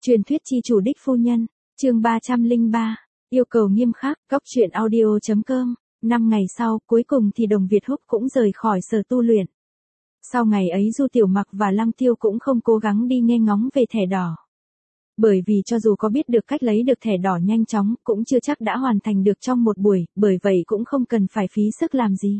Truyền thuyết chi chủ đích phu nhân, chương 303, yêu cầu nghiêm khắc, góc truyện audio.com. 5 ngày sau, cuối cùng thì Đồng Việt Húc cũng rời khỏi sở tu luyện. Sau ngày ấy Du Tiểu Mặc và Lăng Tiêu cũng không cố gắng đi nghe ngóng về thẻ đỏ. Bởi vì cho dù có biết được cách lấy được thẻ đỏ nhanh chóng, cũng chưa chắc đã hoàn thành được trong một buổi, bởi vậy cũng không cần phải phí sức làm gì.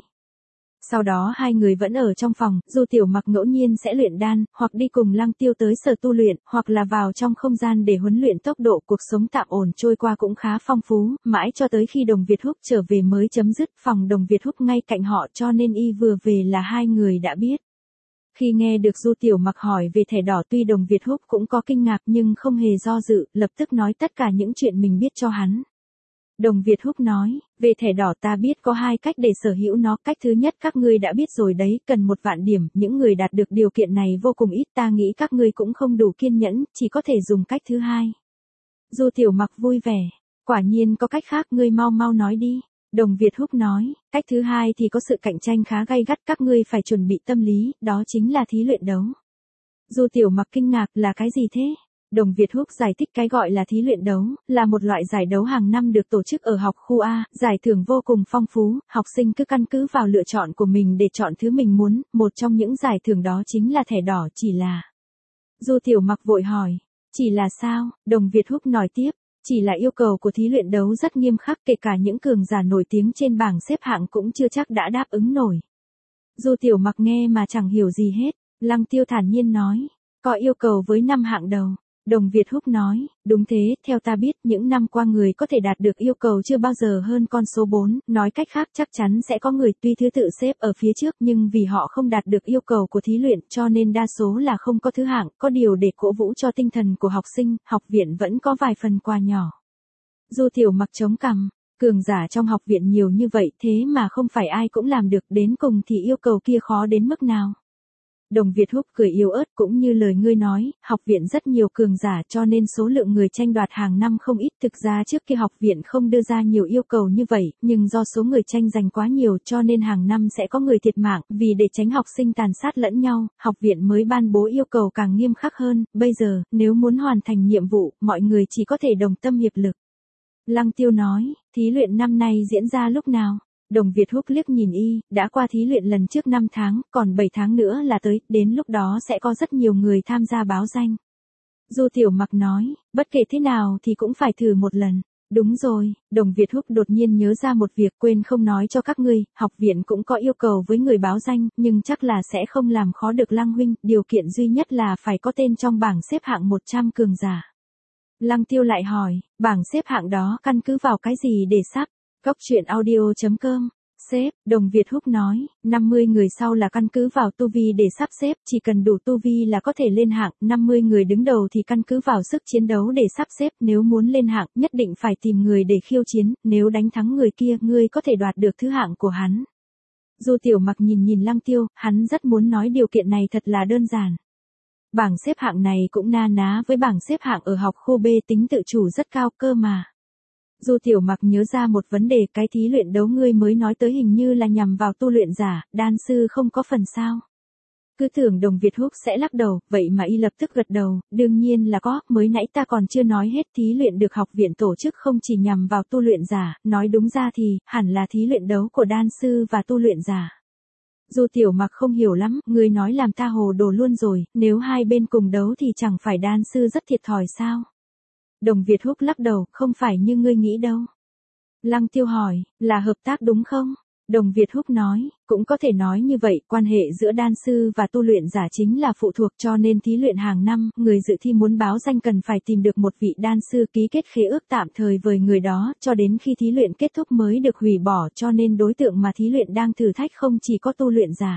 Sau đó hai người vẫn ở trong phòng, Du Tiểu Mặc ngẫu nhiên sẽ luyện đan, hoặc đi cùng Lăng Tiêu tới sở tu luyện, hoặc là vào trong không gian để huấn luyện tốc độ cuộc sống tạm ổn trôi qua cũng khá phong phú, mãi cho tới khi Đồng Việt Húc trở về mới chấm dứt. Phòng Đồng Việt Húc ngay cạnh họ cho nên y vừa về là hai người đã biết. Khi nghe được Du Tiểu Mặc hỏi về thẻ đỏ tuy Đồng Việt Húc cũng có kinh ngạc nhưng không hề do dự, lập tức nói tất cả những chuyện mình biết cho hắn. Đồng Việt Húc nói, về thẻ đỏ ta biết có hai cách để sở hữu nó, cách thứ nhất các ngươi đã biết rồi đấy, cần 1.000.000 điểm, những người đạt được điều kiện này vô cùng ít, ta nghĩ các ngươi cũng không đủ kiên nhẫn, chỉ có thể dùng cách thứ hai. Du Tiểu Mặc vui vẻ, quả nhiên có cách khác, ngươi mau mau nói đi. Đồng Việt Húc nói, cách thứ hai thì có sự cạnh tranh khá gay gắt, các ngươi phải chuẩn bị tâm lý, đó chính là thí luyện đấu. Du Tiểu Mặc kinh ngạc, là cái gì thế? Đồng Việt Húc giải thích cái gọi là thí luyện đấu, là một loại giải đấu hàng năm được tổ chức ở học khu A, giải thưởng vô cùng phong phú, học sinh cứ căn cứ vào lựa chọn của mình để chọn thứ mình muốn, một trong những giải thưởng đó chính là thẻ đỏ, chỉ là. Du Tiểu Mặc vội hỏi, chỉ là sao? Đồng Việt Húc nói tiếp, chỉ là yêu cầu của thí luyện đấu rất nghiêm khắc, kể cả những cường giả nổi tiếng trên bảng xếp hạng cũng chưa chắc đã đáp ứng nổi. Du Tiểu Mặc nghe mà chẳng hiểu gì hết, Lăng Tiêu thản nhiên nói, có yêu cầu với 5 hạng đầu. Đồng Việt Húc nói, đúng thế, theo ta biết, những năm qua người có thể đạt được yêu cầu chưa bao giờ hơn con số 4, nói cách khác chắc chắn sẽ có người tuy thứ tự xếp ở phía trước nhưng vì họ không đạt được yêu cầu của thí luyện cho nên đa số là không có thứ hạng, có điều để cổ vũ cho tinh thần của học sinh, học viện vẫn có vài phần quà nhỏ. Du Tiểu Mặc chống cằm, cường giả trong học viện nhiều như vậy thế mà không phải ai cũng làm được, đến cùng thì yêu cầu kia khó đến mức nào. Đồng Việt Húc cười yếu ớt, cũng như lời ngươi nói, học viện rất nhiều cường giả cho nên số lượng người tranh đoạt hàng năm không ít, thực ra trước kia học viện không đưa ra nhiều yêu cầu như vậy, nhưng do số người tranh giành quá nhiều cho nên hàng năm sẽ có người thiệt mạng, vì để tránh học sinh tàn sát lẫn nhau, học viện mới ban bố yêu cầu càng nghiêm khắc hơn, bây giờ, nếu muốn hoàn thành nhiệm vụ, mọi người chỉ có thể đồng tâm hiệp lực. Lăng Tiêu nói, thí luyện năm nay diễn ra lúc nào? Đồng Việt Húc liếc nhìn y, đã qua thí luyện lần trước 5 tháng, còn 7 tháng nữa là tới, đến lúc đó sẽ có rất nhiều người tham gia báo danh. Du Tiểu Mặc nói, bất kể thế nào thì cũng phải thử một lần. Đúng rồi, Đồng Việt Húc đột nhiên nhớ ra một việc quên không nói cho các ngươi, học viện cũng có yêu cầu với người báo danh, nhưng chắc là sẽ không làm khó được Lăng huynh, điều kiện duy nhất là phải có tên trong bảng xếp hạng 100 cường giả. Lăng Tiêu lại hỏi, bảng xếp hạng đó căn cứ vào cái gì để sắp? Góc truyện audio.com, xếp, Đồng Việt Húc nói, 50 người sau là căn cứ vào tu vi để sắp xếp, chỉ cần đủ tu vi là có thể lên hạng, 50 người đứng đầu thì căn cứ vào sức chiến đấu để sắp xếp, nếu muốn lên hạng, nhất định phải tìm người để khiêu chiến, nếu đánh thắng người kia, ngươi có thể đoạt được thứ hạng của hắn. Du Tiểu Mặc nhìn nhìn Lăng Tiêu, hắn rất muốn nói điều kiện này thật là đơn giản. Bảng xếp hạng này cũng na ná với bảng xếp hạng ở học khu B, tính tự chủ rất cao cơ mà. Du Tiểu Mặc nhớ ra một vấn đề, cái thí luyện đấu ngươi mới nói tới hình như là nhằm vào tu luyện giả, đan sư không có phần sao. Cứ tưởng Đồng Việt Húc sẽ lắc đầu, vậy mà y lập tức gật đầu, đương nhiên là có, mới nãy ta còn chưa nói hết, thí luyện được học viện tổ chức không chỉ nhằm vào tu luyện giả, nói đúng ra thì, hẳn là thí luyện đấu của đan sư và tu luyện giả. Du Tiểu Mặc không hiểu lắm, ngươi nói làm ta hồ đồ luôn rồi, nếu hai bên cùng đấu thì chẳng phải đan sư rất thiệt thòi sao? Đồng Việt Húc lắc đầu, không phải như ngươi nghĩ đâu. Lăng Tiêu hỏi, là hợp tác đúng không? Đồng Việt Húc nói, cũng có thể nói như vậy, quan hệ giữa đan sư và tu luyện giả chính là phụ thuộc cho nên thí luyện hàng năm, người dự thi muốn báo danh cần phải tìm được một vị đan sư ký kết khế ước tạm thời với người đó, cho đến khi thí luyện kết thúc mới được hủy bỏ, cho nên đối tượng mà thí luyện đang thử thách không chỉ có tu luyện giả.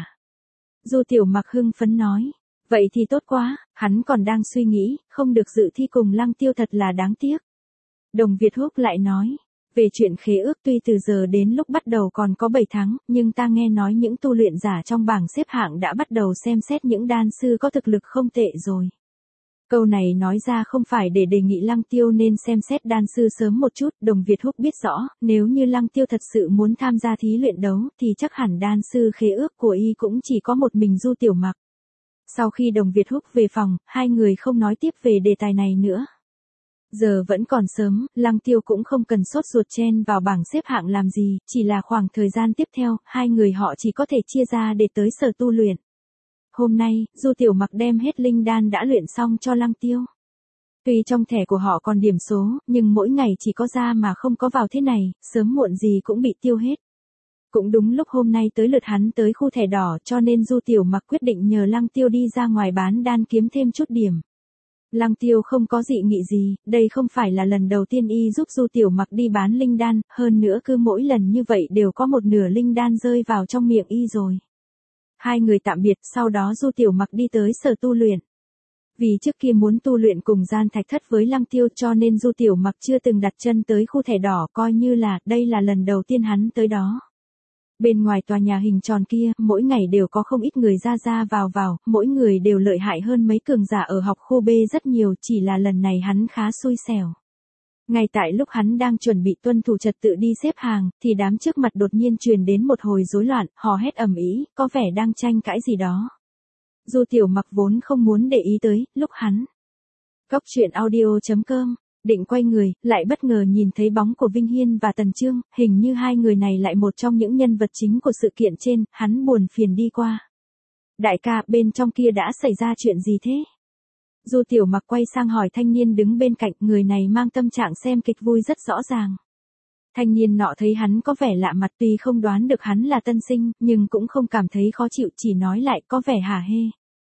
Du Tiểu Mặc hưng phấn nói. Vậy thì tốt quá, hắn còn đang suy nghĩ, không được dự thi cùng Lăng Tiêu thật là đáng tiếc. Đồng Việt Húc lại nói, về chuyện khế ước tuy từ giờ đến lúc bắt đầu còn có 7 tháng, nhưng ta nghe nói những tu luyện giả trong bảng xếp hạng đã bắt đầu xem xét những đan sư có thực lực không tệ rồi. Câu này nói ra không phải để đề nghị Lăng Tiêu nên xem xét đan sư sớm một chút, Đồng Việt Húc biết rõ, nếu như Lăng Tiêu thật sự muốn tham gia thí luyện đấu, thì chắc hẳn đan sư khế ước của y cũng chỉ có một mình Du Tiểu Mặc. Sau khi Đồng Việt Húc về phòng, hai người không nói tiếp về đề tài này nữa. Giờ vẫn còn sớm, Lăng Tiêu cũng không cần sốt ruột chen vào bảng xếp hạng làm gì, chỉ là khoảng thời gian tiếp theo, hai người họ chỉ có thể chia ra để tới sở tu luyện. Hôm nay, Du Tiểu Mặc đem hết linh đan đã luyện xong cho Lăng Tiêu. Tuy trong thẻ của họ còn điểm số, nhưng mỗi ngày chỉ có ra mà không có vào thế này, sớm muộn gì cũng bị tiêu hết. Cũng đúng lúc hôm nay tới lượt hắn tới khu thẻ đỏ cho nên Du Tiểu Mặc quyết định nhờ Lăng Tiêu đi ra ngoài bán đan kiếm thêm chút điểm. Lăng Tiêu không có dị nghị gì, đây không phải là lần đầu tiên y giúp Du Tiểu Mặc đi bán linh đan, hơn nữa cứ mỗi lần như vậy đều có một nửa linh đan rơi vào trong miệng y rồi. Hai người tạm biệt, sau đó Du Tiểu Mặc đi tới sở tu luyện. Vì trước kia muốn tu luyện cùng gian thạch thất với Lăng Tiêu cho nên Du Tiểu Mặc chưa từng đặt chân tới khu thẻ đỏ, coi như là đây là lần đầu tiên hắn tới đó. Bên ngoài tòa nhà hình tròn kia, mỗi ngày đều có không ít người ra vào, mỗi người đều lợi hại hơn mấy cường giả ở học khu B rất nhiều, chỉ là lần này hắn khá xui xẻo. Ngay tại lúc hắn đang chuẩn bị tuân thủ trật tự đi xếp hàng, thì đám trước mặt đột nhiên truyền đến một hồi rối loạn, hò hét ầm ĩ, có vẻ đang tranh cãi gì đó. Du Tiểu Mặc vốn không muốn để ý tới, lúc hắn Góc truyện audio.com định quay người, lại bất ngờ nhìn thấy bóng của Vinh Hiên và Tần Chương, hình như hai người này lại một trong những nhân vật chính của sự kiện trên, hắn buồn phiền đi qua. Đại ca, bên trong kia đã xảy ra chuyện gì thế? Du Tiểu Mặc quay sang hỏi thanh niên đứng bên cạnh, người này mang tâm trạng xem kịch vui rất rõ ràng. Thanh niên nọ thấy hắn có vẻ lạ mặt, tuy không đoán được hắn là tân sinh, nhưng cũng không cảm thấy khó chịu, chỉ nói lại có vẻ hả hê.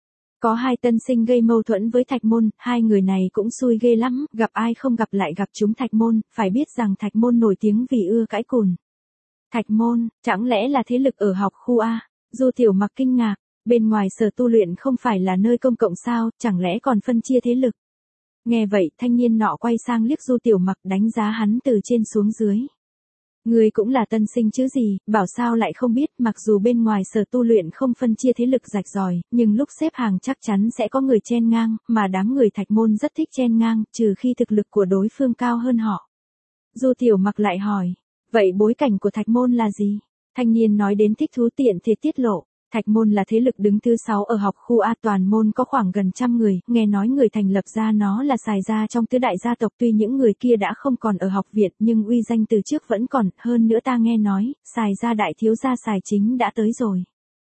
Có hai tân sinh gây mâu thuẫn với Thạch Môn, hai người này cũng xui ghê lắm, gặp ai không gặp lại gặp chúng Thạch Môn, phải biết rằng Thạch Môn nổi tiếng vì ưa cãi cùn. Thạch Môn, chẳng lẽ là thế lực ở học khu A? Du Tiểu Mặc kinh ngạc, bên ngoài sở tu luyện không phải là nơi công cộng sao, chẳng lẽ còn phân chia thế lực? Nghe vậy, thanh niên nọ quay sang liếc Du Tiểu Mặc, đánh giá hắn từ trên xuống dưới. Người cũng là tân sinh chứ gì, bảo sao lại không biết, mặc dù bên ngoài sở tu luyện không phân chia thế lực rạch ròi, nhưng lúc xếp hàng chắc chắn sẽ có người chen ngang, mà đám người Thạch Môn rất thích chen ngang, trừ khi thực lực của đối phương cao hơn họ. Du Tiểu Mặc lại hỏi, vậy bối cảnh của Thạch Môn là gì? Thanh niên nói đến thích thú tiện thể tiết lộ. Thạch Môn là thế lực đứng thứ 6 ở học khu A, toàn môn có khoảng gần 100 người, nghe nói người thành lập ra nó là Sài gia trong tứ đại gia tộc, tuy những người kia đã không còn ở học viện nhưng uy danh từ trước vẫn còn, hơn nữa ta nghe nói, Sài gia đại thiếu gia Sài Chính đã tới rồi.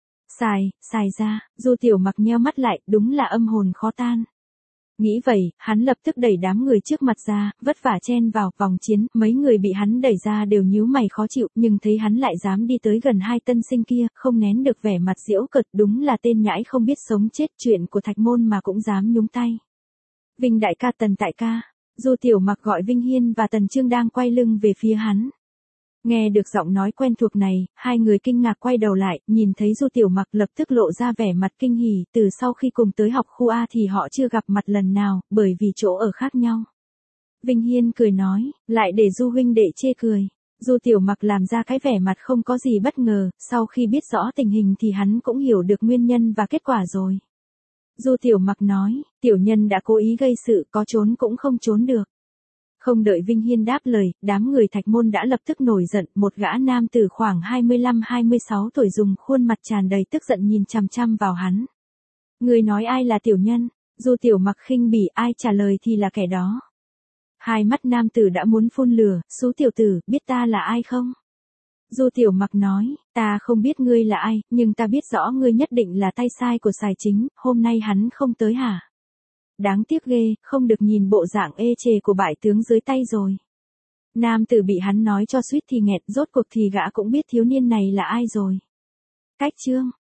Sài gia, Du Tiểu Mặc nheo mắt lại, đúng là âm hồn khó tan. Nghĩ vậy, hắn lập tức đẩy đám người trước mặt ra, vất vả chen vào vòng chiến, mấy người bị hắn đẩy ra đều nhíu mày khó chịu, nhưng thấy hắn lại dám đi tới gần hai tân sinh kia, không nén được vẻ mặt giễu cợt, đúng là tên nhãi không biết sống chết, chuyện của Thạch Môn mà cũng dám nhúng tay. Vinh đại ca, Tần đại ca. Du Tiểu Mặc gọi Vinh Hiên và Tần Chương đang quay lưng về phía hắn. Nghe được giọng nói quen thuộc này, hai người kinh ngạc quay đầu lại, nhìn thấy Du Tiểu Mặc lập tức lộ ra vẻ mặt kinh hỉ, từ sau khi cùng tới học khu A thì họ chưa gặp mặt lần nào, bởi vì chỗ ở khác nhau. Vinh Hiên cười nói, lại để Du huynh đệ chê cười. Du Tiểu Mặc làm ra cái vẻ mặt không có gì bất ngờ, sau khi biết rõ tình hình thì hắn cũng hiểu được nguyên nhân và kết quả rồi. Du Tiểu Mặc nói, tiểu nhân đã cố ý gây sự, có trốn cũng không trốn được. Không đợi Vinh Hiên đáp lời, đám người Thạch Môn đã lập tức nổi giận, một gã nam tử khoảng 25-26 tuổi dùng khuôn mặt tràn đầy tức giận nhìn chằm chằm vào hắn. Người nói ai là tiểu nhân? Du Tiểu Mặc khinh bỉ, ai trả lời thì là kẻ đó. Hai mắt nam tử đã muốn phun lửa, xú tiểu tử, biết ta là ai không? Du Tiểu Mặc nói, ta không biết ngươi là ai, nhưng ta biết rõ ngươi nhất định là tay sai của Sài Chính, hôm nay hắn không tới hả? Đáng tiếc ghê, không được nhìn bộ dạng ê chề của bại tướng dưới tay rồi. Nam tử bị hắn nói cho suýt thì nghẹt, rốt cuộc thì gã cũng biết thiếu niên này là ai rồi. Cách chương